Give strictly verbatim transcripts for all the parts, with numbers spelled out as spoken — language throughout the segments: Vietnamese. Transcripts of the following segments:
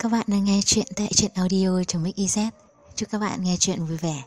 Các bạn đang nghe chuyện tại truyện audio.mix.iz. Chúc các bạn nghe chuyện vui vẻ.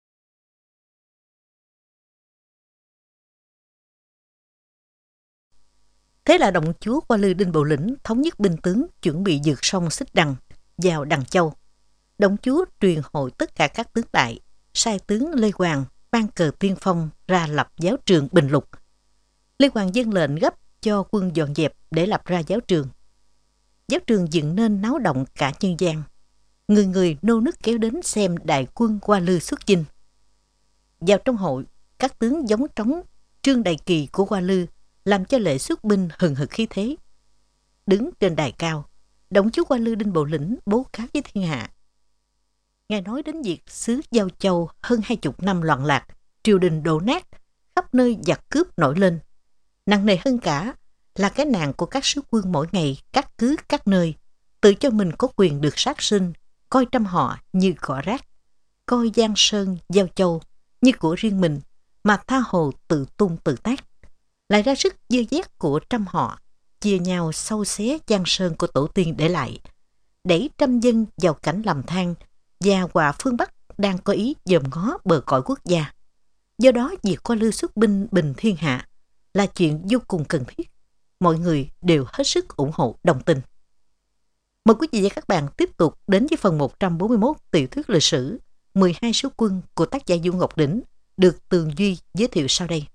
Thế là động chúa Qua Lư Đinh Bộ Lĩnh thống nhất binh tướng chuẩn bị vượt sông Xích Đằng vào Đằng Châu. Động chúa truyền hội tất cả các tướng đại, sai tướng Lê Hoàng mang cờ tiên phong ra lập giáo trường Bình Lục. Lê Hoàng dâng lệnh gấp cho quân dọn dẹp để lập ra giáo trường. Giáo trường dựng nên náo động cả nhân gian. Người người nô nức kéo đến xem đại quân Qua Lư xuất chinh. Vào trong hội, các tướng giống trống trương đại kỳ của Qua Lư làm cho lễ xuất binh hừng hực khí thế. Đứng trên đài cao, động chúa Qua Lư Đinh Bộ Lĩnh bố cáo với thiên hạ. Ngài nói đến việc xứ Giao Châu hơn hai chục năm loạn lạc, triều đình đổ nát, khắp nơi giặc cướp nổi lên. Nặng nề hơn cả là cái nạn của các sứ quân mỗi ngày cắt cứ các nơi, tự cho mình có quyền được sát sinh, coi trăm họ như cỏ rác, coi Giang Sơn, Giao Châu như của riêng mình, mà tha hồ tự tung tự tác, lại ra sức dơ dét của trăm họ, chia nhau sâu xé Giang Sơn của tổ tiên để lại, đẩy trăm dân vào cảnh lầm than và hòa phương Bắc đang có ý dòm ngó bờ cõi quốc gia. Do đó việc Qua Lư xuất binh bình thiên hạ là chuyện vô cùng cần thiết. Mọi người đều hết sức ủng hộ đồng tình. Mời quý vị và các bạn tiếp tục đến với phần một trăm bốn mươi mốt tiểu thuyết lịch sử mười hai số quân của tác giả Du Ngọc Đỉnh được Tường Duy giới thiệu sau đây.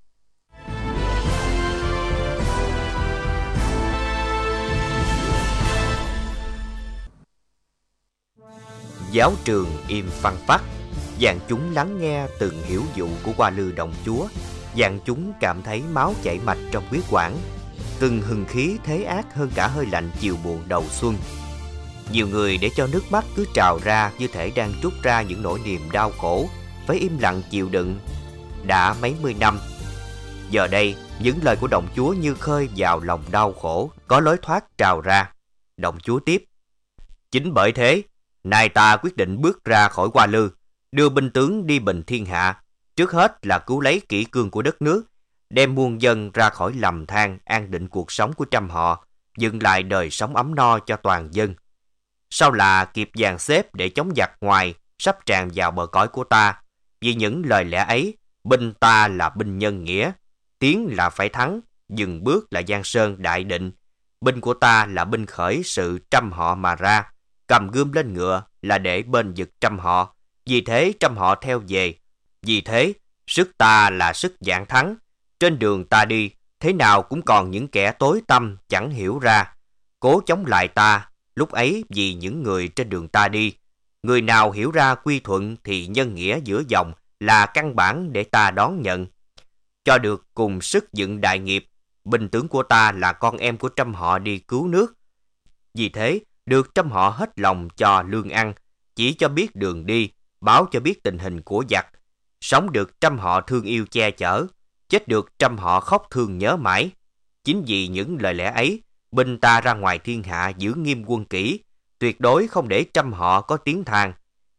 Giáo trường im phăng phắc, vạn chúng lắng nghe từng hiểu dụ của Qua Lư động chúa. Vạn chúng cảm thấy máu chảy mạch trong huyết quản, từng hừng khí thế ác hơn cả hơi lạnh chiều buồn đầu xuân. Nhiều người để cho nước mắt cứ trào ra như thể đang trút ra những nỗi niềm đau khổ, phải im lặng chịu đựng đã mấy mươi năm. Giờ đây, những lời của động chúa như khơi vào lòng đau khổ, có lối thoát trào ra. Động chúa tiếp: chính bởi thế, nay ta quyết định bước ra khỏi Qua Lư, đưa binh tướng đi bình thiên hạ. Trước hết là cứu lấy kỷ cương của đất nước, đem muôn dân ra khỏi lầm than, an định cuộc sống của trăm họ, dựng lại đời sống ấm no cho toàn dân. Sau là kịp dàn xếp để chống giặc ngoài sắp tràn vào bờ cõi của ta. Vì những lời lẽ ấy, binh ta là binh nhân nghĩa, tiến là phải thắng, dừng bước là giang sơn đại định. Binh của ta là binh khởi sự trăm họ mà ra, cầm gươm lên ngựa là để bên vực trăm họ, vì thế trăm họ theo về. Vì thế, sức ta là sức vạn thắng. Trên đường ta đi, thế nào cũng còn những kẻ tối tăm chẳng hiểu ra, cố chống lại ta. Lúc ấy vì những người trên đường ta đi, người nào hiểu ra quy thuận thì nhân nghĩa giữa dòng là căn bản để ta đón nhận. Cho được cùng sức dựng đại nghiệp, binh tướng của ta là con em của trăm họ đi cứu nước. Vì thế, được trăm họ hết lòng cho lương ăn, chỉ cho biết đường đi, báo cho biết tình hình của giặc. Sống được trăm họ thương yêu che chở, chết được trăm họ khóc thương nhớ mãi. Chính vì những lời lẽ ấy, binh ta ra ngoài thiên hạ giữ nghiêm quân kỷ, tuyệt đối không để trăm họ có tiếng than.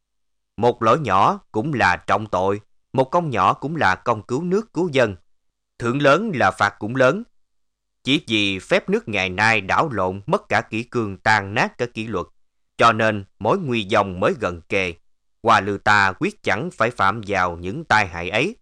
Một lỗi nhỏ cũng là trọng tội, một công nhỏ cũng là công cứu nước cứu dân. Thưởng lớn là phạt cũng lớn. Chỉ vì phép nước ngày nay đảo lộn, mất cả kỷ cương, tan nát cả kỷ luật, cho nên mối nguy dòng mới gần kề. Qua Lư ta quyết chẳng phải phạm vào những tai hại ấy.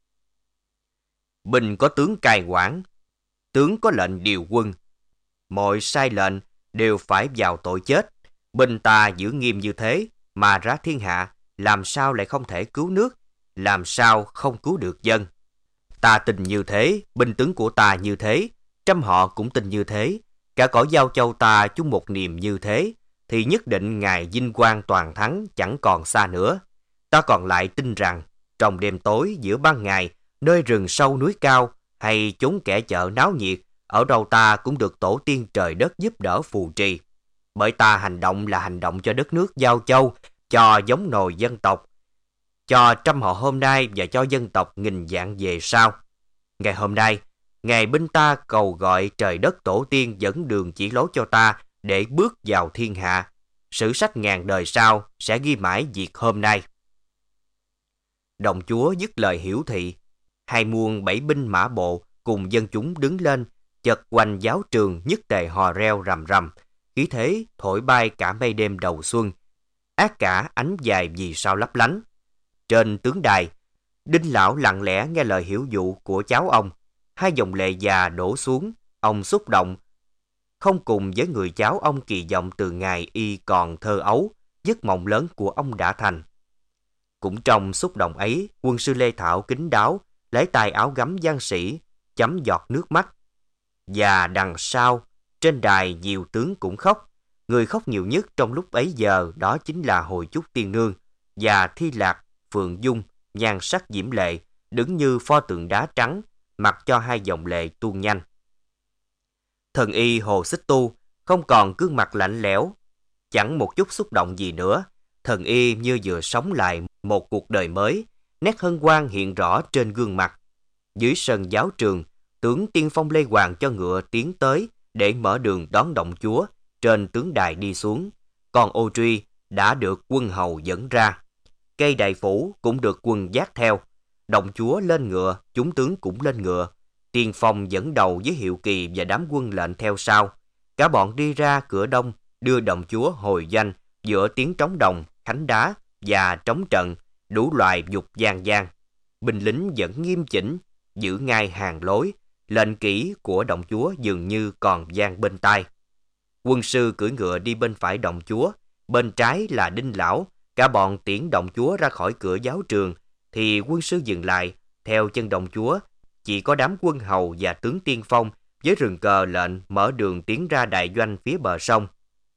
Binh có tướng cai quản, tướng có lệnh điều quân. Mọi sai lệnh đều phải vào tội chết. Binh ta giữ nghiêm như thế mà ra thiên hạ, làm sao lại không thể cứu nước, làm sao không cứu được dân. Ta tin như thế, binh tướng của ta như thế, trăm họ cũng tin như thế, cả cõi Giao Châu ta chung một niềm như thế, thì nhất định ngày vinh quang toàn thắng chẳng còn xa nữa. Ta còn lại tin rằng, trong đêm tối giữa ban ngày, nơi rừng sâu núi cao, hay chốn kẻ chợ náo nhiệt, ở đâu ta cũng được tổ tiên trời đất giúp đỡ phù trì. Bởi ta hành động là hành động cho đất nước Giao Châu, cho giống nồi dân tộc, cho trăm họ hôm nay và cho dân tộc nghìn vạn về sau. Ngày hôm nay, ngày binh ta cầu gọi trời đất tổ tiên dẫn đường chỉ lối cho ta để bước vào thiên hạ. Sử sách ngàn đời sau sẽ ghi mãi việc hôm nay. Động chúa dứt lời hiển thị, hai muôn bảy binh mã bộ cùng dân chúng đứng lên, chật quanh giáo trường nhất tề hò reo rầm rầm, khí thế thổi bay cả mây đêm đầu xuân, át cả ánh dài vì sao lấp lánh. Trên tướng đài, Đinh lão lặng lẽ nghe lời hiểu dụ của cháu ông. Hai dòng lệ già đổ xuống, ông xúc động, không cùng với người cháu ông kỳ vọng từ ngày y còn thơ ấu, giấc mộng lớn của ông đã thành. Cũng trong xúc động ấy, quân sư Lê Thảo kín đáo, lấy tay áo gấm giang sĩ, chấm giọt nước mắt. Và đằng sau, trên đài nhiều tướng cũng khóc. Người khóc nhiều nhất trong lúc ấy giờ đó chính là Hồi Chúc Tiên Nương và Thi Lạc, Phượng Dung, nhan sắc diễm lệ, đứng như pho tượng đá trắng, mặc cho hai dòng lệ tuôn nhanh. Thần y Hồ Xích Tu không còn gương mặt lạnh lẽo, chẳng một chút xúc động gì nữa. Thần y như vừa sống lại một cuộc đời mới, nét hân hoan hiện rõ trên gương mặt. Dưới sân giáo trường, tướng tiên phong Lê Hoàng cho ngựa tiến tới để mở đường đón động chúa trên tướng đài đi xuống. Còn ô truy đã được quân hầu dẫn ra. Cây đại phủ cũng được quân dắt theo. Động chúa lên ngựa, chúng tướng cũng lên ngựa. Tiên phong dẫn đầu với Hiệu Kỳ và đám quân lệnh theo sau. Cả bọn đi ra cửa đông, đưa động chúa hồi danh giữa tiếng trống đồng, khánh đá và trống trận, đủ loại dục gian gian. Binh lính vẫn nghiêm chỉnh, giữ ngay hàng lối. Lệnh kỹ của động chúa dường như còn vang bên tai. Quân sư cưỡi ngựa đi bên phải động chúa, bên trái là Đinh lão. Cả bọn tiễn động chúa ra khỏi cửa giáo trường, thì quân sư dừng lại. Theo chân động chúa, chỉ có đám quân hầu và tướng tiên phong với rừng cờ lệnh mở đường tiến ra đại doanh phía bờ sông.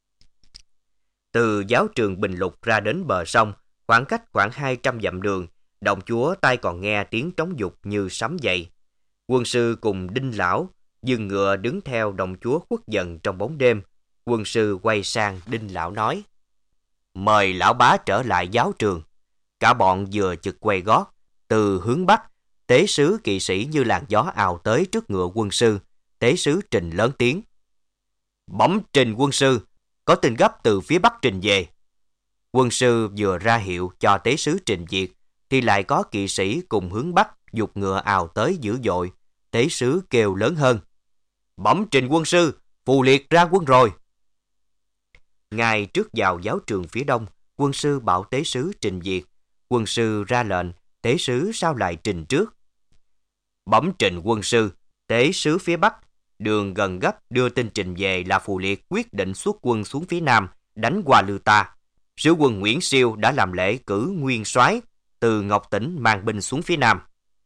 Từ giáo trường Bình Lục ra đến bờ sông, khoảng cách khoảng hai trăm dặm đường, động chúa tai còn nghe tiếng trống dục như sấm dậy. Quân sư cùng Đinh lão dừng ngựa đứng theo động chúa khuất dần trong bóng đêm. Quân sư quay sang Đinh lão nói: "Mời lão bá trở lại giáo trường." Cả bọn vừa chực quay gót, từ hướng bắc, tế sứ kỵ sĩ như làn gió ào tới trước ngựa quân sư. Tế sứ trình lớn tiếng: "Bẩm Trình quân sư, có tin gấp từ phía bắc trình về." Quân sư vừa ra hiệu cho tế sứ trình việc, thì lại có kỵ sĩ cùng hướng bắc giục ngựa ào tới dữ dội. Tế sứ kêu lớn hơn: "Bẩm Trình quân sư, Phù Liệt ra quân rồi." Ngay trước vào giáo trường phía đông, quân sư bảo tế sứ trình việc. Quân sư ra lệnh, tế sứ sao lại trình trước? "Bẩm Trình quân sư, tế sứ phía bắc đường gần gấp đưa tin trình về là Phù Liệt quyết định xuất quân xuống phía nam đánh qua Lư Ta. Sứ quân Nguyễn Siêu đã làm lễ cử nguyên soái từ Ngọc Tỉnh mang binh xuống phía nam."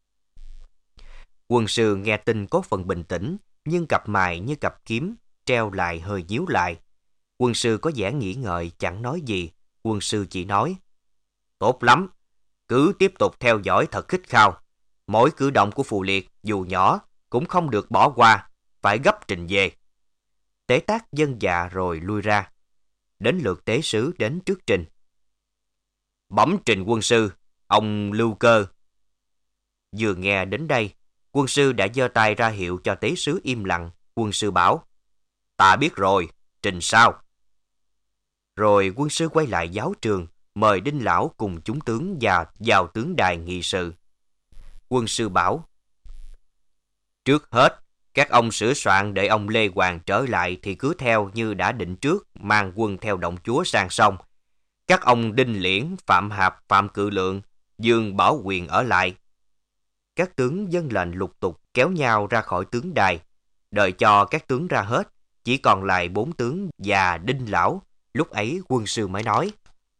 Quân sư nghe tin có phần bình tĩnh, nhưng cặp mày như cặp kiếm treo lại hơi nhíu lại. Quân sư có vẻ nghĩ ngợi chẳng nói gì. Quân sư chỉ nói: "Tốt lắm, cứ tiếp tục theo dõi thật khích khao. Mỗi cử động của Phù Liệt dù nhỏ cũng không được bỏ qua, phải gấp trình về." Tế tác dân dạ rồi lui ra. Đến lượt tế sứ đến trước trình. "Bẩm Trình quân sư, ông Lưu Cơ." Vừa nghe đến đây, quân sư đã giơ tay ra hiệu cho tế sứ im lặng. Quân sư bảo: "Ta biết rồi, trình sao?" Rồi quân sư quay lại giáo trường, mời Đinh lão cùng chúng tướng và vào tướng đài nghị sự. Quân sư bảo: "Trước hết, các ông sửa soạn để ông Lê Hoàng trở lại thì cứ theo như đã định trước, mang quân theo động chúa sang sông. Các ông Đinh Liễn, Phạm Hạp, Phạm Cự Lượng, Dương Bảo Quyền ở lại." Các tướng dân lệnh lục tục kéo nhau ra khỏi tướng đài. Đợi cho các tướng ra hết, chỉ còn lại bốn tướng và Đinh lão. Lúc ấy quân sư mới nói: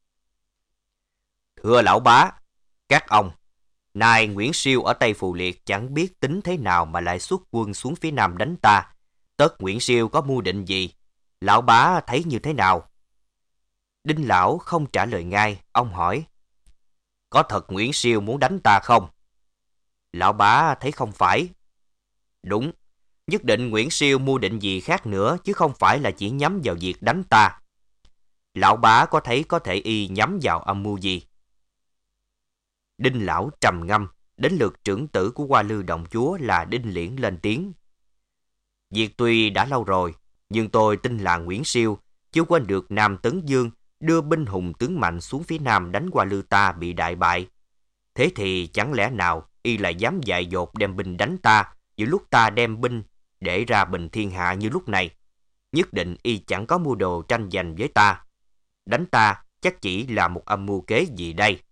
"Thưa lão bá, các ông, nay Nguyễn Siêu ở Tây Phù Liệt chẳng biết tính thế nào mà lại xuất quân xuống phía nam đánh ta. Tất Nguyễn Siêu có mưu định gì? Lão bá thấy như thế nào?" Đinh lão không trả lời ngay. Ông hỏi: "Có thật Nguyễn Siêu muốn đánh ta không?" Lão bá thấy không phải. "Đúng, nhất định Nguyễn Siêu mưu định gì khác nữa, chứ không phải là chỉ nhắm vào việc đánh ta. Lão bá có thấy có thể y nhắm vào âm mưu gì?" Đinh lão trầm ngâm. Đến lượt trưởng tử của Hoa Lư động chúa là Đinh Liễn lên tiếng: "Việc tuy đã lâu rồi, nhưng tôi tin là Nguyễn Siêu chưa quên được Nam Tấn Dương đưa binh hùng tướng mạnh xuống phía nam đánh qua Lư Ta bị đại bại. Thế thì chẳng lẽ nào y lại dám dại dột đem binh đánh ta giữa lúc ta đem binh để ra bình thiên hạ như lúc này?" nhất định y chẳng có mưu đồ tranh giành với ta. Đánh ta chắc chỉ là một âm mưu kế gì đây.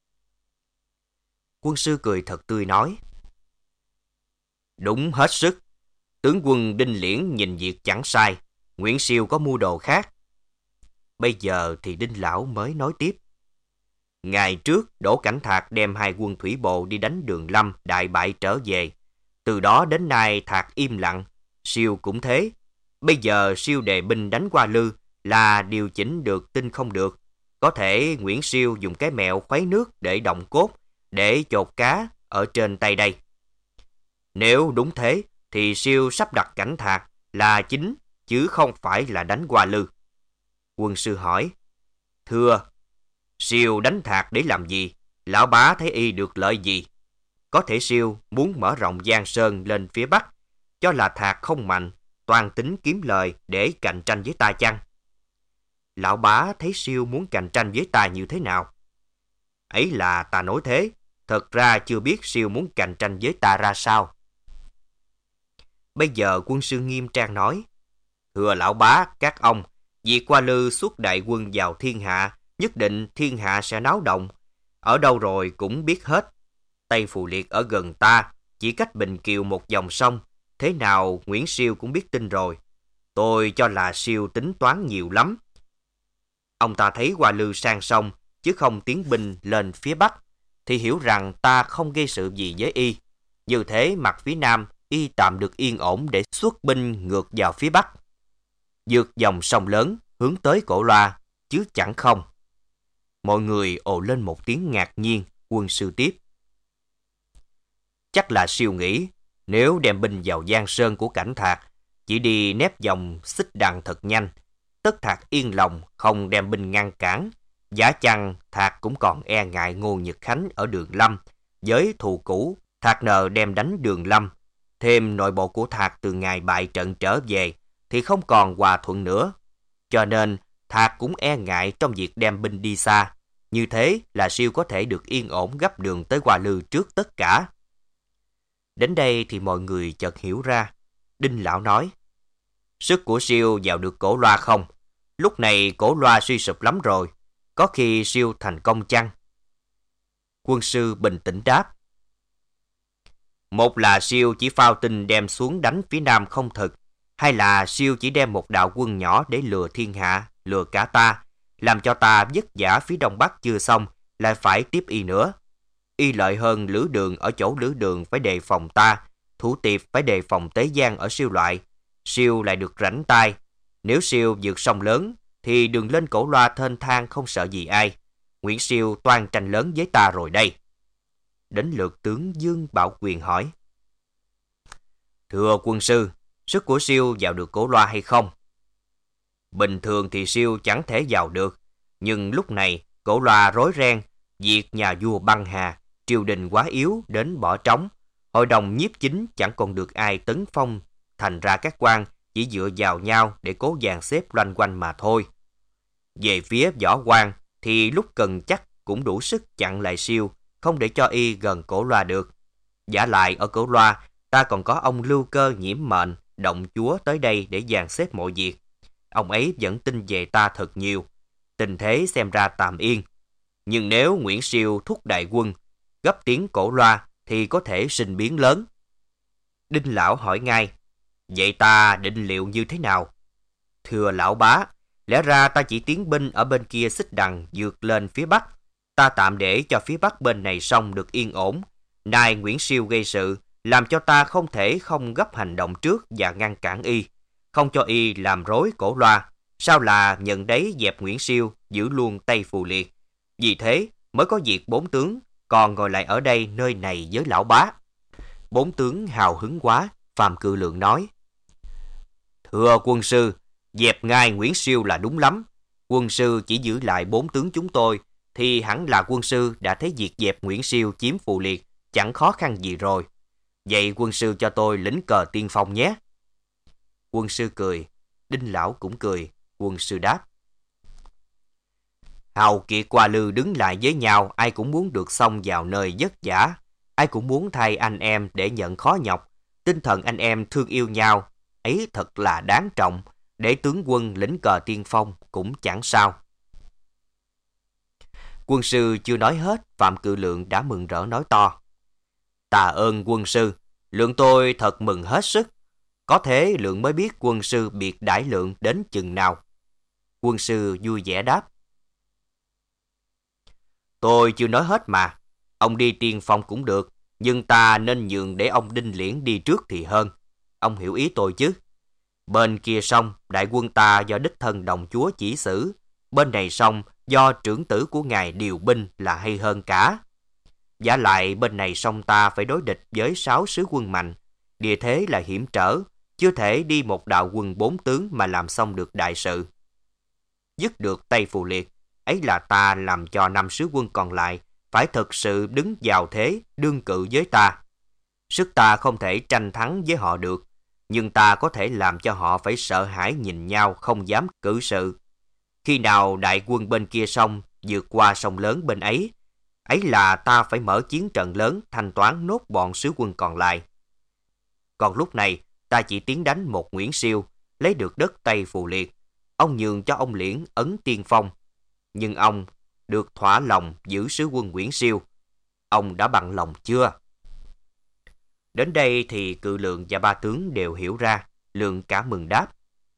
Quân sư cười thật tươi nói. Đúng hết sức. Tướng quân Đinh Liễn nhìn việc chẳng sai. Nguyễn Siêu có mưu đồ khác. Bây giờ thì Đinh Lão mới nói tiếp. Ngày trước, Đỗ Cảnh Thạc đem hai quân thủy bộ đi đánh Đường Lâm, đại bại trở về. Từ đó đến nay Thạc im lặng, Siêu cũng thế. Bây giờ Siêu đề binh đánh Hoa Lư là điều chỉnh được tin không được. Có thể Nguyễn Siêu dùng cái mẹo khuấy nước để động cốt, để chột cá ở trên tay đây. Nếu đúng thế, thì Siêu sắp đặt Cảnh Thạc là chính, chứ không phải là đánh Hoa Lư. Quân sư hỏi. Thưa, Siêu đánh Thạc để làm gì? Lão bá thấy y được lợi gì? Có thể Siêu muốn mở rộng Giang Sơn lên phía Bắc, cho là Thạc không mạnh, toàn tính kiếm lời để cạnh tranh với ta chăng? Lão bá thấy Siêu muốn cạnh tranh với ta như thế nào? Ấy là ta nói thế, thật ra chưa biết Siêu muốn cạnh tranh với ta ra sao. Bây giờ quân sư nghiêm trang nói. Thưa lão bá, các ông, việc Hoa Lư xuất đại quân vào thiên hạ, nhất định thiên hạ sẽ náo động. Ở đâu rồi cũng biết hết. Tây Phù Liệt ở gần ta, chỉ cách Bình Kiều một dòng sông. Thế nào Nguyễn Siêu cũng biết tin rồi. Tôi cho là Siêu tính toán nhiều lắm. Ông ta thấy Hoa Lư sang sông, chứ không tiến binh lên phía Bắc, thì hiểu rằng ta không gây sự gì với y. Như thế mặt phía Nam, y tạm được yên ổn để xuất binh ngược vào phía Bắc. Vượt dòng sông lớn, hướng tới Cổ Loa, chứ chẳng không. Mọi người ồ lên một tiếng ngạc nhiên. Quân sư tiếp. Chắc là Siêu nghĩ, nếu đem binh vào Giang Sơn của Cảnh Thạc, chỉ đi nép vòng xích đằng thật nhanh, tất Thạc yên lòng không đem binh ngăn cản. Giả chăng Thạc cũng còn e ngại Ngô Nhật Khánh ở Đường Lâm. Với thù cũ, Thạc nờ đem đánh Đường Lâm. Thêm nội bộ của Thạc từ ngày bại trận trở về, thì không còn hòa thuận nữa. Cho nên Thạc cũng e ngại trong việc đem binh đi xa. Như thế là Siêu có thể được yên ổn gấp đường tới Hoa Lư trước tất cả. Đến đây thì mọi người chợt hiểu ra. Đinh Lão nói. Sức của Siêu vào được Cổ Loa không? Lúc này Cổ Loa suy sụp lắm rồi. Có khi Siêu thành công chăng? Quân sư bình tĩnh đáp. Một là Siêu chỉ phao tin đem xuống đánh phía Nam không thực. Hay là Siêu chỉ đem một đạo quân nhỏ để lừa thiên hạ, lừa cả ta, làm cho ta vất vả phía Đông Bắc chưa xong, lại phải tiếp y nữa. Y lợi hơn Lữ Đường ở chỗ Lữ Đường phải đề phòng ta, Thủ Tiệp phải đề phòng Tế Giang ở Siêu loại. Siêu lại được rảnh tay. Nếu Siêu vượt sông lớn, thì đường lên Cổ Loa thênh thang không sợ gì ai. Nguyễn Siêu toan tranh lớn với ta rồi đây. Đến lượt tướng Dương Bảo Quyền hỏi. Thưa quân sư, sức của Siêu vào được Cổ Loa hay không? Bình thường thì Siêu chẳng thể vào được, nhưng lúc này Cổ Loa rối ren, việc nhà vua băng hà, triều đình quá yếu đến bỏ trống, hội đồng nhiếp chính chẳng còn được ai tấn phong, thành ra các quan chỉ dựa vào nhau để cố dàn xếp loanh quanh mà thôi. Về phía Võ Quan thì lúc cần chắc cũng đủ sức chặn lại Siêu, không để cho y gần Cổ Loa được. Giả lại ở Cổ Loa, ta còn có ông Lưu Cơ Nhiễm Mệnh, động chúa tới đây để dàn xếp mọi việc. Ông ấy vẫn tin về ta thật nhiều. Tình thế xem ra tạm yên. Nhưng nếu Nguyễn Siêu thúc đại quân, gấp tiến Cổ Loa thì có thể sinh biến lớn. Đinh Lão hỏi ngay. Vậy ta định liệu như thế nào? Thưa lão bá, lẽ ra ta chỉ tiến binh ở bên kia xích đằng vượt lên phía Bắc. Ta tạm để cho phía Bắc bên này xong được yên ổn. Nay Nguyễn Siêu gây sự, làm cho ta không thể không gấp hành động trước và ngăn cản y, không cho y làm rối Cổ Loa. Sao là nhận đấy dẹp Nguyễn Siêu, giữ luôn Tây Phù Liệt. Vì thế mới có việc bốn tướng còn ngồi lại ở đây nơi này với lão bá. Bốn tướng hào hứng quá. Phàm Cự Lượng nói. Thưa quân sư, dẹp ngay Nguyễn Siêu là đúng lắm. Quân sư chỉ giữ lại bốn tướng chúng tôi, thì hẳn là quân sư đã thấy việc dẹp Nguyễn Siêu chiếm Phù Liệt chẳng khó khăn gì rồi. Vậy quân sư cho tôi lĩnh cờ tiên phong nhé. Quân sư cười. Đinh Lão cũng cười. Quân sư đáp. Hào kiệt Hoa Lư đứng lại với nhau, ai cũng muốn được xông vào nơi vất vả, ai cũng muốn thay anh em để nhận khó nhọc. Tinh thần anh em thương yêu nhau ấy thật là đáng trọng. để tướng quân lĩnh cờ tiên phong cũng chẳng sao. Quân sư chưa nói hết, Phạm Cự Lượng đã mừng rỡ nói to: Tạ ơn quân sư, Lượng tôi thật mừng hết sức. Có thế Lượng mới biết quân sư biệt đãi Lượng đến chừng nào. Quân sư vui vẻ đáp: Tôi chưa nói hết mà. Ông đi tiên phong cũng được, nhưng ta nên nhường để ông Đinh Liễn đi trước thì hơn. Ông hiểu ý tôi chứ? Bên kia sông, đại quân ta do đích thân đồng chúa chỉ xử. Bên này sông, do trưởng tử của ngài điều binh là hay hơn cả. Vả lại bên này sông ta phải đối địch với sáu sứ quân mạnh. Địa thế là hiểm trở, chưa thể đi một đạo quân bốn tướng mà làm xong được đại sự. Dứt được Tây Phù Liệt, ấy là ta làm cho năm sứ quân còn lại phải thực sự đứng vào thế đương cự với ta. Sức ta không thể tranh thắng với họ được, nhưng ta có thể làm cho họ phải sợ hãi nhìn nhau, không dám cử sự. Khi nào đại quân bên kia sông vượt qua sông lớn bên ấy, ấy là ta phải mở chiến trận lớn thanh toán nốt bọn sứ quân còn lại. Còn lúc này, ta chỉ tiến đánh một Nguyễn Siêu, lấy được đất Tây Phù Liệt. Ông nhường cho ông Liễn ấn tiên phong, nhưng ông được thỏa lòng giữ sứ quân Nguyễn Siêu. Ông đã bằng lòng chưa? Đến đây thì Cự Lượng và ba tướng đều hiểu ra. Lượng cả mừng đáp: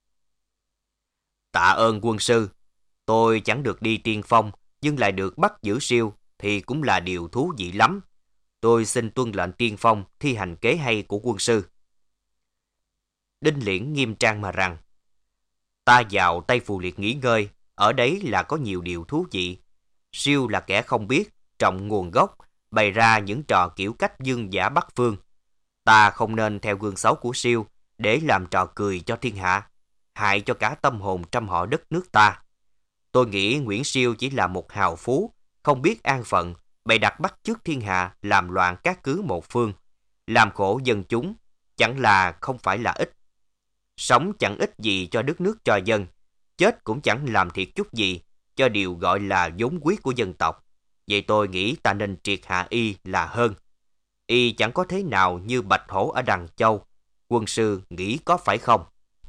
Tạ ơn quân sư. Tôi chẳng được đi tiên phong, nhưng lại được bắt giữ Siêu thì cũng là điều thú vị lắm. Tôi xin tuân lệnh tiên phong, thi hành kế hay của quân sư. Đinh Liễn nghiêm trang mà rằng: Ta vào Tây Phù Liệt nghỉ ngơi, ở đấy là có nhiều điều thú vị. Siêu là kẻ không biết, trọng nguồn gốc, bày ra những trò kiểu cách dương giả bắt phương. Ta không nên theo gương xấu của Siêu để làm trò cười cho thiên hạ, hại cho cả tâm hồn trăm họ đất nước ta. Tôi nghĩ Nguyễn Siêu chỉ là một hào phú, không biết an phận, bày đặt bắt chước thiên hạ, làm loạn các cứ một phương, làm khổ dân chúng, chẳng là không phải là ích. Sống chẳng ích gì cho đất nước cho dân, chết cũng chẳng làm thiệt chút gì cho điều gọi là vốn quý của dân tộc. Vậy tôi nghĩ ta nên triệt hạ y là hơn. Y chẳng có thế nào như bạch hổ ở Đằng Châu. Quân sư nghĩ có phải không?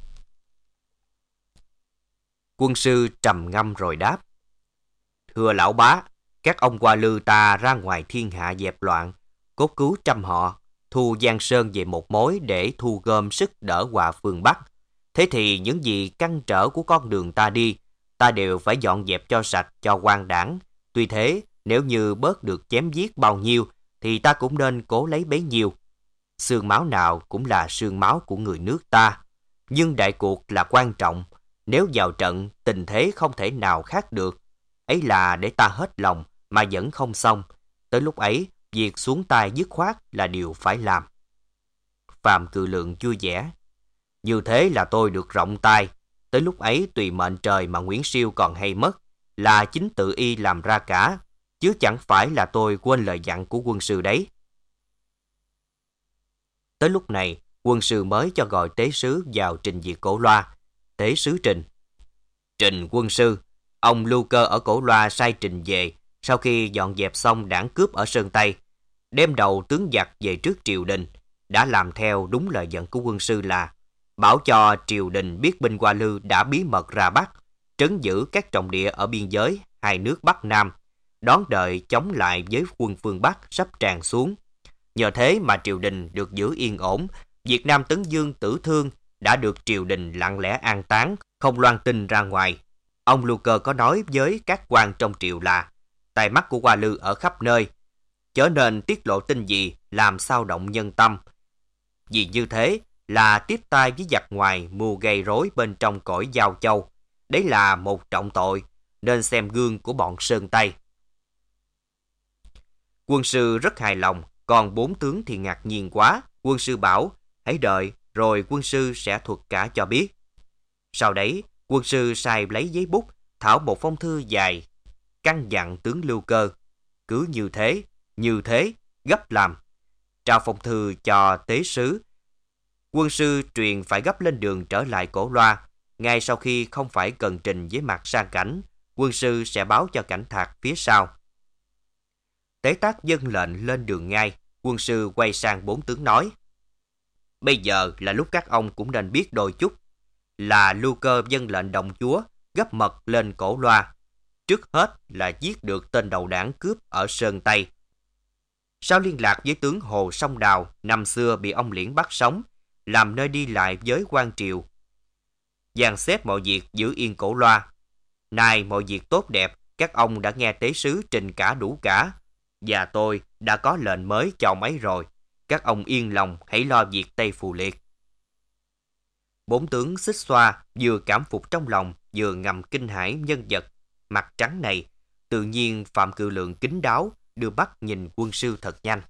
Quân sư trầm ngâm rồi đáp: Thưa lão bá, các ông Hoa Lư ta ra ngoài thiên hạ dẹp loạn, cốt cứu trăm họ, thu Giang Sơn về một mối để thu gom sức đỡ họa phương Bắc. Thế thì những gì căn trở của con đường ta đi, ta đều phải dọn dẹp cho sạch cho quan đảng. Tuy thế, nếu như bớt được chém giết bao nhiêu, thì ta cũng nên cố lấy bấy nhiêu. Xương máu nào cũng là xương máu của người nước ta. Nhưng đại cuộc là quan trọng. Nếu vào trận, tình thế không thể nào khác được. Ấy là để ta hết lòng mà vẫn không xong. Tới lúc ấy, việc xuống tay dứt khoát là điều phải làm. Phạm Cự Lượng vui vẻ: Như thế là tôi được rộng tay. Tới lúc ấy tùy mệnh trời mà Nguyễn Siêu còn hay mất, là chính tự y làm ra cả, chứ chẳng phải là tôi quên lời dặn của quân sư đấy. Tới lúc này, quân sư mới cho gọi tế sứ vào trình việc Cổ Loa. Tế sứ trình: Trình quân sư, ông Lưu Cơ ở Cổ Loa sai trình về, sau khi dọn dẹp xong đảng cướp ở Sơn Tây, đem đầu tướng giặc về trước triều đình, đã làm theo đúng lời dặn của quân sư là bảo cho triều đình biết binh Hoa Lư đã bí mật ra Bắc, trấn giữ các trọng địa ở biên giới hai nước Bắc Nam, đón đợi chống lại với quân phương Bắc sắp tràn xuống. Nhờ thế mà triều đình được giữ yên ổn, Việt Nam Tấn Dương Tử Thương đã được triều đình lặng lẽ an táng, không loan tin ra ngoài. Ông Lưu Cơ có nói với các quan trong triều là tai mắt của Hoa Lư ở khắp nơi, chớ nên tiết lộ tin gì làm xao động nhân tâm. Vì như thế là tiếp tay với giặc ngoài mưu gây rối bên trong cõi Giao Châu. Đấy là một trọng tội, nên xem gương của bọn Sơn Tây. Quân sư rất hài lòng, còn bốn tướng thì ngạc nhiên quá. Quân sư bảo hãy đợi rồi quân sư sẽ thuật cả cho biết. Sau đấy, quân sư sai lấy giấy bút thảo một phong thư dài, căn dặn tướng Lưu Cơ cứ như thế, như thế, gấp làm. Trao phong thư cho tế sứ. Quân sư truyền phải gấp lên đường trở lại Cổ Loa. Ngay sau khi không phải cần trình với mặt sang cảnh, quân sư sẽ báo cho cảnh Thạc phía sau. Tế Tác dâng lệnh lên đường ngay. Quân sư quay sang bốn tướng nói: Bây giờ là lúc các ông cũng nên biết đôi chút. là lưu cơ vâng lệnh đồng chúa gấp mật lên cổ loa. Trước hết là giết được tên đầu đảng cướp ở Sơn Tây. Sau liên lạc với tướng Hồ Song Đào, năm xưa bị ông Liễn bắt sống, làm nơi đi lại với quan triều. Dàn xếp mọi việc giữ yên cổ loa. Nay mọi việc tốt đẹp, các ông đã nghe tế sứ trình cả đủ cả, và tôi đã có lệnh mới cho mấy rồi. Các ông yên lòng hãy lo việc Tây Phù Liệt. Bốn tướng xích xoa vừa cảm phục trong lòng, vừa ngầm kinh hãi nhân vật mặt trắng này. Tự nhiên Phạm Cự Lượng kín đáo đưa mắt nhìn quân sư thật nhanh.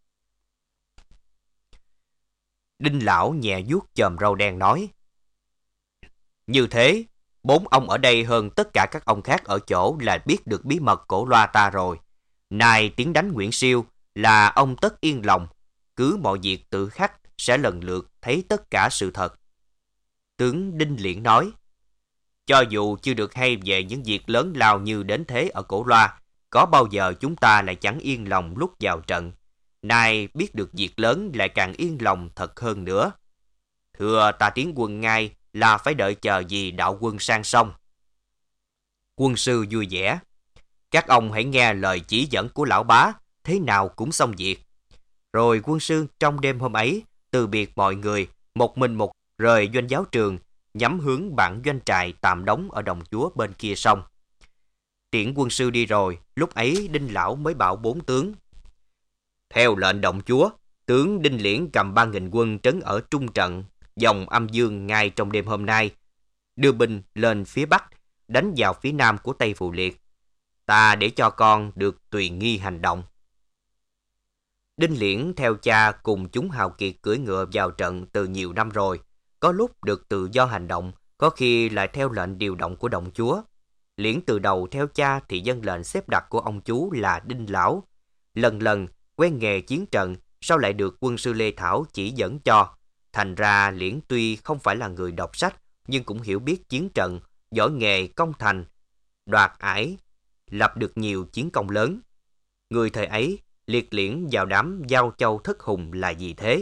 Đinh lão nhẹ vuốt chòm râu đen nói: Như thế, bốn ông ở đây hơn tất cả các ông khác ở chỗ là biết được bí mật cổ loa ta rồi. Nay tiếng đánh Nguyễn Siêu là ông tất yên lòng, cứ mọi việc tự khắc sẽ lần lượt thấy tất cả sự thật. Tướng Đinh Liễn nói: Cho dù chưa được hay về những việc lớn lao như đến thế ở cổ loa, có bao giờ chúng ta lại chẳng yên lòng lúc vào trận. Nay biết được việc lớn lại càng yên lòng thật hơn nữa. Thưa ta tiến quân ngay là phải đợi chờ gì đạo quân sang sông. Quân sư vui vẻ: Các ông hãy nghe lời chỉ dẫn của lão bá, thế nào cũng xong việc. Rồi quân sư trong đêm hôm ấy từ biệt mọi người, một mình một rời doanh giáo trường, nhắm hướng bản doanh trại tạm đóng ở Đồng Chúa bên kia sông. Tiễn quân sư đi rồi, lúc ấy Đinh lão mới bảo bốn tướng: Theo lệnh Đồng Chúa, tướng Đinh Liễn cầm ba nghìn quân trấn ở trung trận dòng Âm Dương ngay trong đêm hôm nay, đưa binh lên phía bắc, đánh vào phía nam của Tây Phù Liệt. Ta để cho con được tùy nghi hành động. Đinh Liễn theo cha cùng chúng hào kiệt cưỡi ngựa vào trận từ nhiều năm rồi, có lúc được tự do hành động, có khi lại theo lệnh điều động của Đồng Chúa. Liễn từ đầu theo cha thì dân lệnh xếp đặt của ông chú là Đinh lão. Lần lần quen nghề chiến trận, sau lại được quân sư Lê Thảo chỉ dẫn cho. Thành ra Liễn tuy không phải là người đọc sách, nhưng cũng hiểu biết chiến trận, giỏi nghề công thành, đoạt ải, lập được nhiều chiến công lớn. Người thời ấy liệt Liễn vào đám Giao Châu thất hùng là gì thế?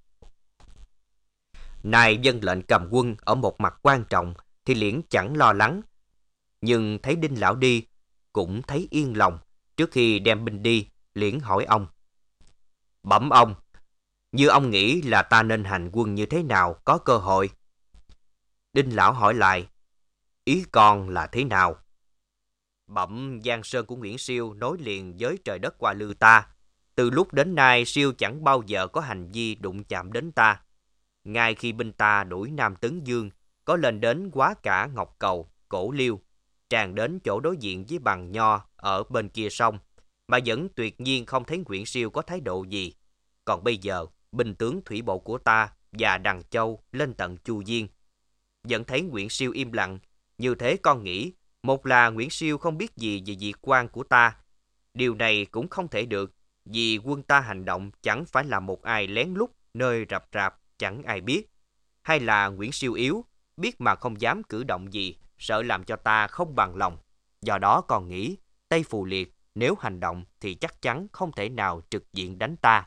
Nay dân lệnh cầm quân ở một mặt quan trọng thì Liễn chẳng lo lắng, nhưng thấy Đinh lão đi cũng thấy yên lòng. Trước khi đem binh đi, Liễn hỏi ông: Bẩm ông, như ông nghĩ là ta nên hành quân như thế nào có cơ hội? Đinh lão hỏi lại: Ý con là thế nào? Bẩm Giang Sơn của Nguyễn Siêu nối liền với trời đất Hoa Lư ta. Từ lúc đến nay Siêu chẳng bao giờ có hành vi đụng chạm đến ta. Ngay khi binh ta đuổi Nam Tấn Dương, có lên đến quá cả Ngọc Cầu, Cổ Liêu, tràn đến chỗ đối diện với Bằng Nho ở bên kia sông, mà vẫn tuyệt nhiên không thấy Nguyễn Siêu có thái độ gì. Còn bây giờ, binh tướng thủy bộ của ta và Đằng Châu lên tận Chu Diên, vẫn thấy Nguyễn Siêu im lặng. Như thế con nghĩ, một là Nguyễn Siêu không biết gì về việc quan của ta. Điều này cũng không thể được, vì quân ta hành động chẳng phải là một ai lén lút nơi rập rạp chẳng ai biết. Hay là Nguyễn Siêu yếu, biết mà không dám cử động gì, sợ làm cho ta không bằng lòng. Do đó con nghĩ, Tây Phù Liệt nếu hành động thì chắc chắn không thể nào trực diện đánh ta.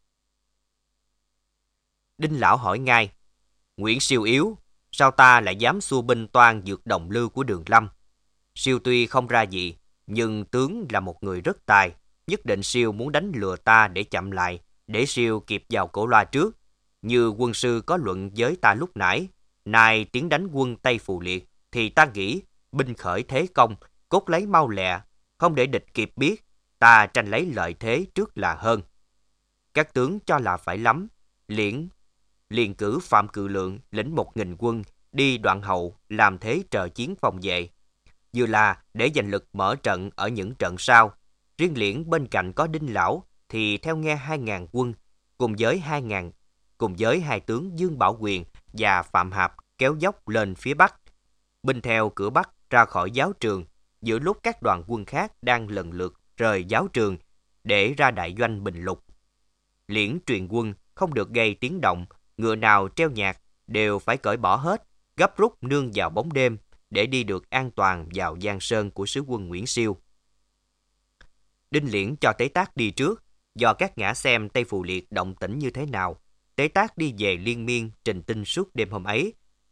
Đinh lão hỏi ngay: Nguyễn Siêu yếu, sao ta lại dám xua binh toan vượt đồng lư của Đường Lâm? Siêu tuy không ra gì, nhưng tướng là một người rất tài. Nhất định Siêu muốn đánh lừa ta để chậm lại, để Siêu kịp vào cổ loa trước. Như quân sư có luận với ta lúc nãy, nay tiến đánh quân Tây Phù Liệt, thì ta nghĩ binh khởi thế công, cốt lấy mau lẹ, không để địch kịp biết, ta tranh lấy lợi thế trước là hơn. Các tướng cho là phải lắm. Liễn liền cử Phạm Cự Lượng lĩnh một nghìn quân đi đoạn hậu làm thế trợ chiến phòng vệ, vừa là để giành lực mở trận ở những trận sau. Riêng Liễn bên cạnh có Đinh lão thì theo nghe hai ngàn quân cùng với hai ngàn cùng với hai tướng Dương Bảo Quyền và Phạm Hạp kéo dốc lên phía bắc, binh theo cửa bắc ra khỏi giáo trường, giữa lúc các đoàn quân khác đang lần lượt rời giáo trường để ra đại doanh Bình Lục. Liễn truyền quân không được gây tiếng động, ngựa nào treo nhạc đều phải cởi bỏ hết, gấp rút nương vào bóng đêm để đi được an toàn vào Giang Sơn của sứ quân Nguyễn Siêu. Đinh Liễn cho Tế Tác đi trước, do các ngã xem Tây Phù Liệt động tĩnh như thế nào. Tế Tác đi về liên miên trình tin suốt đêm hôm ấy,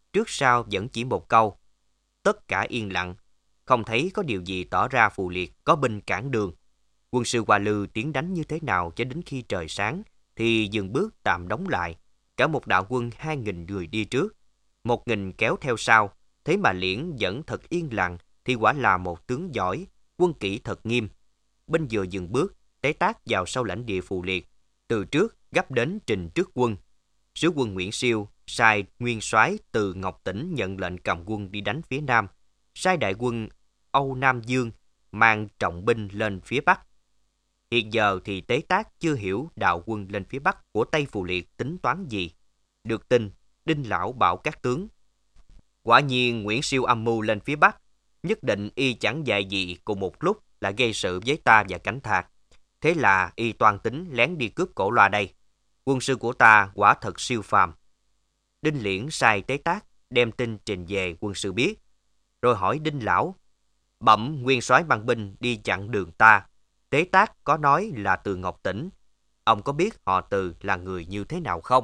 trước sau vẫn chỉ một câu. Tất cả yên lặng, không thấy có điều gì tỏ ra Phù Liệt có binh cản đường. Quân sư Hoa Lư tiến đánh như thế nào cho đến khi trời sáng thì dừng bước tạm đóng lại. Cả một đạo quân hai nghìn người đi trước, một nghìn kéo theo sau. Thế mà Liễn vẫn thật yên lặng thì quả là một tướng giỏi, quân kỷ thật nghiêm. Binh vừa dừng bước, Tế Tác vào sau lãnh địa Phù Liệt, từ trước gấp đến trình trước quân. Sứ quân Nguyễn Siêu sai nguyên soái từ Ngọc Tỉnh nhận lệnh cầm quân đi đánh phía nam, sai đại quân Âu Nam Dương mang trọng binh lên phía bắc. Hiện giờ thì Tế Tác chưa hiểu đạo quân lên phía bắc của Tây Phù Liệt tính toán gì. Được tin, Đinh Lão bảo các tướng: quả nhiên Nguyễn Siêu âm mưu lên phía bắc, nhất định y chẳng dạy gì cùng một lúc là gây sự với ta và Cảnh Thạc. Thế là y toan tính lén đi cướp Cổ Loa đây. Quân sư của ta quả thật siêu phàm. Đinh Liễn sai Tế Tác đem tin trình về quân sư biết, rồi hỏi Đinh Lão: bẩm nguyên soái mang binh đi chặn đường ta, Tế Tác có nói là từ Ngọc Tỉnh, ông có biết họ Từ là người như thế nào không?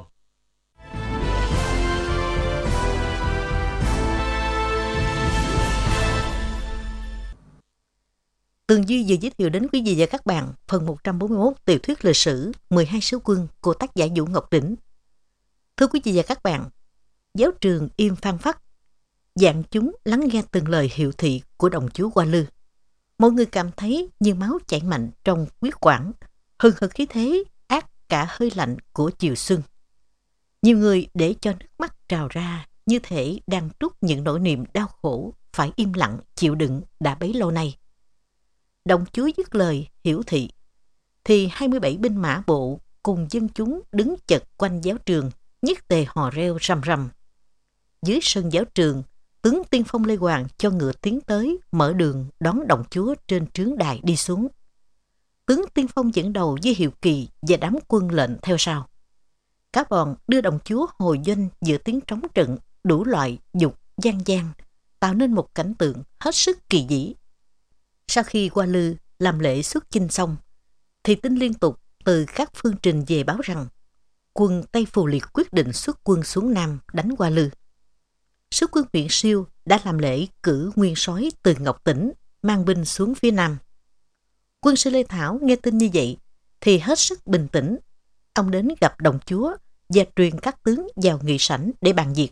Tường Duy vừa giới thiệu đến quý vị và các bạn phần một trăm bốn mươi mốt tiểu thuyết lịch sử mười hai sứ quân của tác giả Vũ Ngọc Đỉnh. Thưa quý vị và các bạn, giáo trường im phăng phắc, vạn chúng lắng nghe từng lời hiệu thị của đồng chúa Hoa Lư. Mọi người cảm thấy như máu chảy mạnh trong huyết quản, hừng hực khí thế ác cả hơi lạnh của chiều xuân. Nhiều người để cho nước mắt trào ra, như thể đang trút những nỗi niềm đau khổ phải im lặng chịu đựng đã bấy lâu nay. Đồng chúa dứt lời hiểu thị, thì hai mươi bảy binh mã bộ cùng dân chúng đứng chật quanh giáo trường, nhất tề hò reo rầm rầm. Dưới sân giáo trường, tướng tiên phong Lê Hoàng cho ngựa tiến tới, mở đường đón đồng chúa trên trướng đài đi xuống. Tướng tiên phong dẫn đầu với hiệu kỳ và đám quân lệnh theo sau. Cả bọn đưa đồng chúa hồi doanh giữa tiếng trống trận, đủ loại dục gian gian, tạo nên một cảnh tượng hết sức kỳ dĩ. Sau khi Hoa Lư làm lễ xuất chinh xong, thì tin liên tục từ các phương trình về báo rằng quân Tây Phù Liệt quyết định xuất quân xuống Nam đánh Hoa Lư. Sứ quân Nguyễn Siêu đã làm lễ cử nguyên soái từ Ngọc Tỉnh mang binh xuống phía Nam. Quân sư Lê Thảo nghe tin như vậy thì hết sức bình tĩnh. Ông đến gặp đồng chúa và truyền các tướng vào nghị sảnh để bàn việc.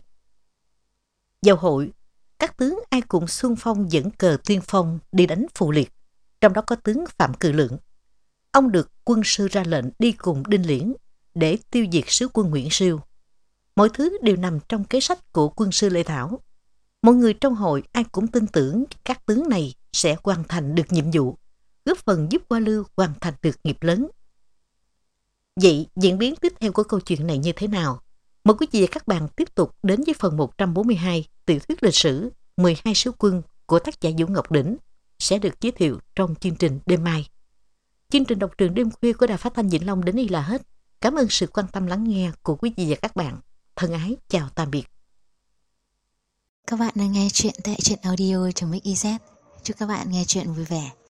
Vào hội, các tướng ai cũng xung phong dẫn cờ tuyên phong đi đánh Phù Liệt, trong đó có tướng Phạm Cự Lượng. Ông được quân sư ra lệnh đi cùng Đinh Liễn để tiêu diệt sứ quân Nguyễn Siêu. Mọi thứ đều nằm trong kế sách của quân sư Lê Thảo. Mọi người trong hội ai cũng tin tưởng các tướng này sẽ hoàn thành được nhiệm vụ, góp phần giúp Hoa Lư hoàn thành được nghiệp lớn. Vậy diễn biến tiếp theo của câu chuyện này như thế nào? Mời quý vị và các bạn tiếp tục đến với phần một trăm bốn mươi hai tiểu thuyết lịch sử mười hai sứ quân của tác giả Vũ Ngọc Đỉnh sẽ được giới thiệu trong chương trình đêm mai. Chương trình đọc truyện đêm khuya của Đài Phát thanh Vĩnh Long đến đây là hết. Cảm ơn sự quan tâm lắng nghe của quý vị và các bạn. Thân ái chào tạm biệt. Các bạn đang nghe chuyện tại truyện audio chấm ích i zét. Chúc các bạn nghe chuyện vui vẻ.